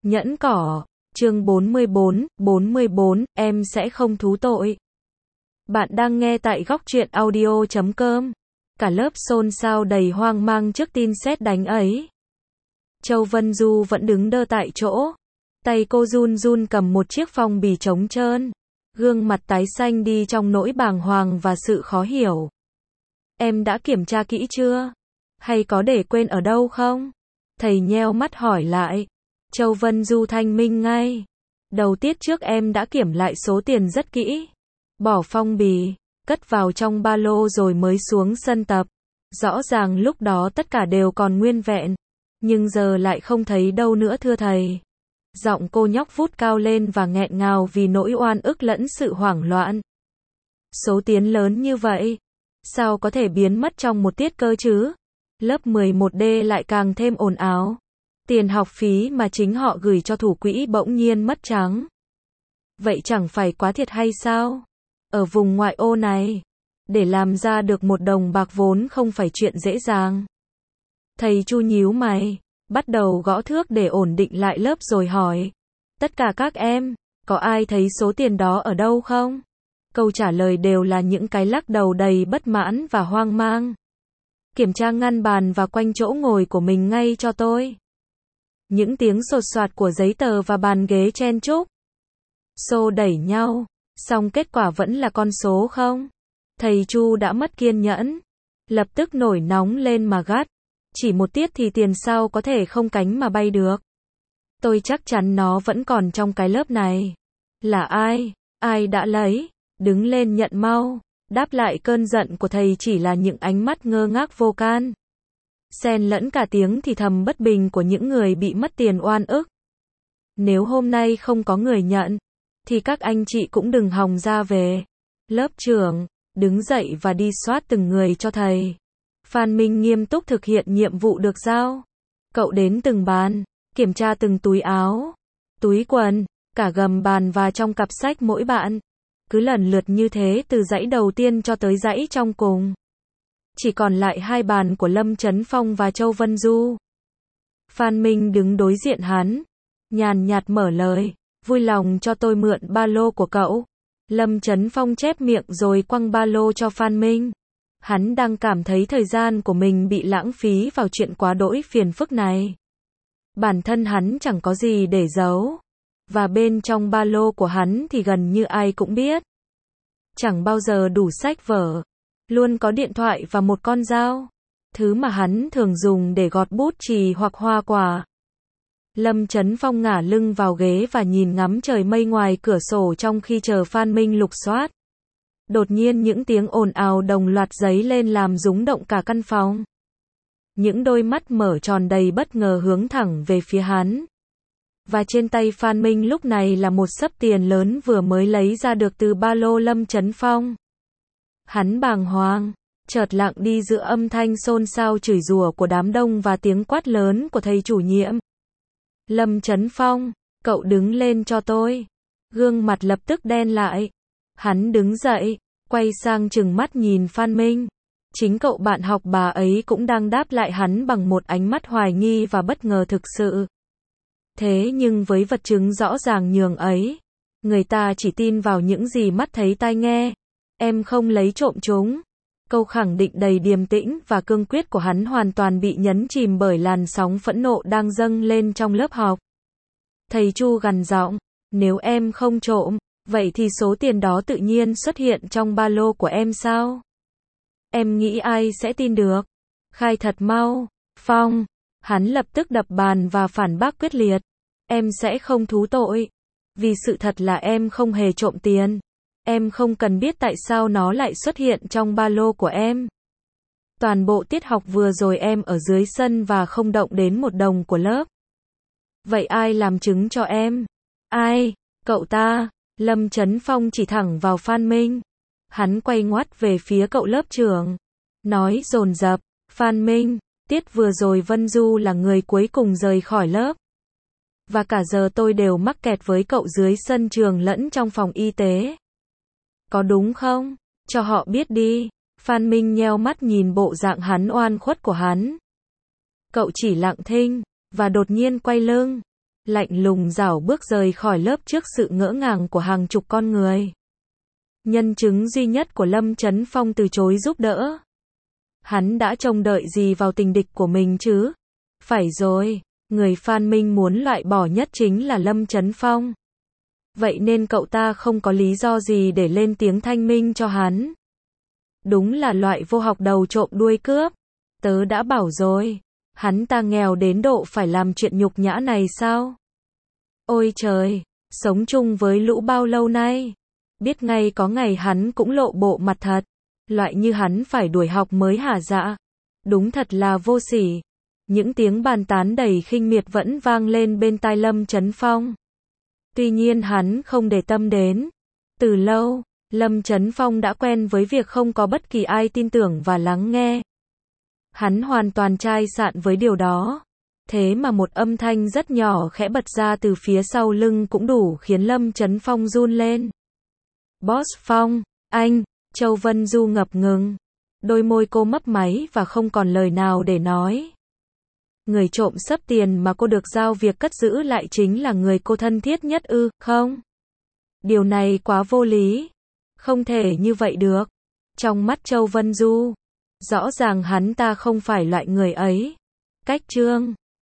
Nhẫn cỏ, chương 44, em sẽ không thú tội. Bạn đang nghe tại góc truyện audio.com. Cả lớp xôn xao đầy hoang mang trước tin sét đánh ấy. Châu Vân Du vẫn đứng đơ tại chỗ. Tay cô run run cầm một chiếc phong bì trống trơn. Gương mặt tái xanh đi trong nỗi bàng hoàng và sự khó hiểu. Em đã kiểm tra kỹ chưa? Hay có để quên ở đâu không? Thầy nheo mắt hỏi lại. Châu Vân Du thanh minh ngay. Đầu tiết trước em đã kiểm lại số tiền rất kỹ. Bỏ phong bì, cất vào trong ba lô rồi mới xuống sân tập. Rõ ràng lúc đó tất cả đều còn nguyên vẹn. Nhưng giờ lại không thấy đâu nữa thưa thầy. Giọng cô nhóc vút cao lên và nghẹn ngào vì nỗi oan ức lẫn sự hoảng loạn. Số tiền lớn như vậy, sao có thể biến mất trong một tiết cơ chứ? Lớp 11D lại càng thêm ồn ào. Tiền học phí mà chính họ gửi cho thủ quỹ bỗng nhiên mất trắng. Vậy chẳng phải quá thiệt hay sao? Ở vùng ngoại ô này, để làm ra được một đồng bạc vốn không phải chuyện dễ dàng. Thầy Chu nhíu mày, bắt đầu gõ thước để ổn định lại lớp rồi hỏi. Tất cả các em, có ai thấy số tiền đó ở đâu không? Câu trả lời đều là những cái lắc đầu đầy bất mãn và hoang mang. Kiểm tra ngăn bàn và quanh chỗ ngồi của mình ngay cho tôi. Những tiếng sột soạt của giấy tờ và bàn ghế chen chúc. Xô đẩy nhau, song kết quả vẫn là con số không. Thầy Chu đã mất kiên nhẫn. Lập tức nổi nóng lên mà gắt. Chỉ một tiết thì tiền sao có thể không cánh mà bay được. Tôi chắc chắn nó vẫn còn trong cái lớp này. Là ai? Ai đã lấy? Đứng lên nhận mau. Đáp lại cơn giận của thầy chỉ là những ánh mắt ngơ ngác vô can. Xen lẫn cả tiếng thì thầm bất bình của những người bị mất tiền oan ức. Nếu hôm nay không có người nhận, thì các anh chị cũng đừng hòng ra về. Lớp trưởng, đứng dậy và đi soát từng người cho thầy. Phan Minh nghiêm túc thực hiện nhiệm vụ được giao. Cậu đến từng bàn, kiểm tra từng túi áo, túi quần, cả gầm bàn và trong cặp sách mỗi bạn. Cứ lần lượt như thế từ dãy đầu tiên cho tới dãy trong cùng. Chỉ còn lại hai bàn của Lâm Chấn Phong và Châu Vân Du. Phan Minh đứng đối diện hắn, nhàn nhạt mở lời, vui lòng cho tôi mượn ba lô của cậu. Lâm Chấn Phong chép miệng rồi quăng ba lô cho Phan Minh. Hắn đang cảm thấy thời gian của mình bị lãng phí vào chuyện quá đỗi phiền phức này. Bản thân hắn chẳng có gì để giấu. Và bên trong ba lô của hắn thì gần như ai cũng biết. Chẳng bao giờ đủ sách vở. Luôn có điện thoại và một con dao. Thứ mà hắn thường dùng để gọt bút chì hoặc hoa quả. Lâm Chấn Phong ngả lưng vào ghế và nhìn ngắm trời mây ngoài cửa sổ trong khi chờ Phan Minh lục soát. Đột nhiên những tiếng ồn ào đồng loạt dấy lên làm rúng động cả căn phòng. Những đôi mắt mở tròn đầy bất ngờ hướng thẳng về phía hắn. Và trên tay Phan Minh lúc này là một xấp tiền lớn vừa mới lấy ra được từ ba lô Lâm Chấn Phong. Hắn bàng hoàng, chợt lặng đi giữa âm thanh xôn xao chửi rủa của đám đông và tiếng quát lớn của thầy chủ nhiệm. Lâm Chấn Phong, cậu đứng lên cho tôi. Gương mặt lập tức đen lại. Hắn đứng dậy, quay sang trừng mắt nhìn Phan Minh. Chính cậu bạn học bà ấy cũng đang đáp lại hắn bằng một ánh mắt hoài nghi và bất ngờ thực sự. Thế nhưng với vật chứng rõ ràng nhường ấy, người ta chỉ tin vào những gì mắt thấy tai nghe. Em không lấy trộm chúng. Câu khẳng định đầy điềm tĩnh và cương quyết của hắn hoàn toàn bị nhấn chìm bởi làn sóng phẫn nộ đang dâng lên trong lớp học. Thầy Chu gằn giọng, nếu em không trộm, vậy thì số tiền đó tự nhiên xuất hiện trong ba lô của em sao? Em nghĩ ai sẽ tin được? Khai thật mau, Phong. Hắn lập tức đập bàn và phản bác quyết liệt. Em sẽ không thú tội. Vì sự thật là em không hề trộm tiền. Em không cần biết tại sao nó lại xuất hiện trong ba lô của em. Toàn bộ tiết học vừa rồi em ở dưới sân và không động đến một đồng của lớp. Vậy ai làm chứng cho em? Ai? Cậu ta. Lâm Chấn Phong chỉ thẳng vào Phan Minh. Hắn quay ngoắt về phía cậu lớp trưởng. Nói dồn dập, Phan Minh, tiết vừa rồi Vân Du là người cuối cùng rời khỏi lớp. Và cả giờ tôi đều mắc kẹt với cậu dưới sân trường lẫn trong phòng y tế. Có đúng không? Cho họ biết đi. Phan Minh nheo mắt nhìn bộ dạng hắn oan khuất của hắn. Cậu chỉ lặng thinh, và đột nhiên quay lưng. lạnh lùng rảo bước rời khỏi lớp trước sự ngỡ ngàng của hàng chục con người. Nhân chứng duy nhất của Lâm Chấn Phong từ chối giúp đỡ. Hắn đã trông đợi gì vào tình địch của mình chứ? Phải rồi, người Phan Minh muốn loại bỏ nhất chính là Lâm Chấn Phong. Vậy nên cậu ta không có lý do gì để lên tiếng thanh minh cho hắn. Đúng là loại vô học đầu trộm đuôi cướp. Tớ đã bảo rồi, hắn ta nghèo đến độ phải làm chuyện nhục nhã này sao? Ôi trời, sống chung với Lũ bao lâu nay? Biết ngay có ngày hắn cũng lộ bộ mặt thật. Loại như hắn phải đuổi học mới hả dạ? Đúng thật là vô sỉ. Những tiếng bàn tán đầy khinh miệt vẫn vang lên bên tai Lâm Chấn Phong. Tuy nhiên hắn không để tâm đến. Từ lâu, Lâm Chấn Phong đã quen với việc không có bất kỳ ai tin tưởng và lắng nghe. Hắn hoàn toàn chai sạn với điều đó. Thế mà một âm thanh rất nhỏ khẽ bật ra từ phía sau lưng cũng đủ khiến Lâm Chấn Phong run lên. Boss Phong, anh, Châu Vân Du ngập ngừng. Đôi môi cô mấp máy và không còn lời nào để nói. Người trộm xấp tiền mà cô được giao việc cất giữ lại chính là người cô thân thiết nhất ư, không? Điều này quá vô lý. Không thể như vậy được. Trong mắt Châu Vân Du, rõ ràng hắn ta không phải loại người ấy. Cách chương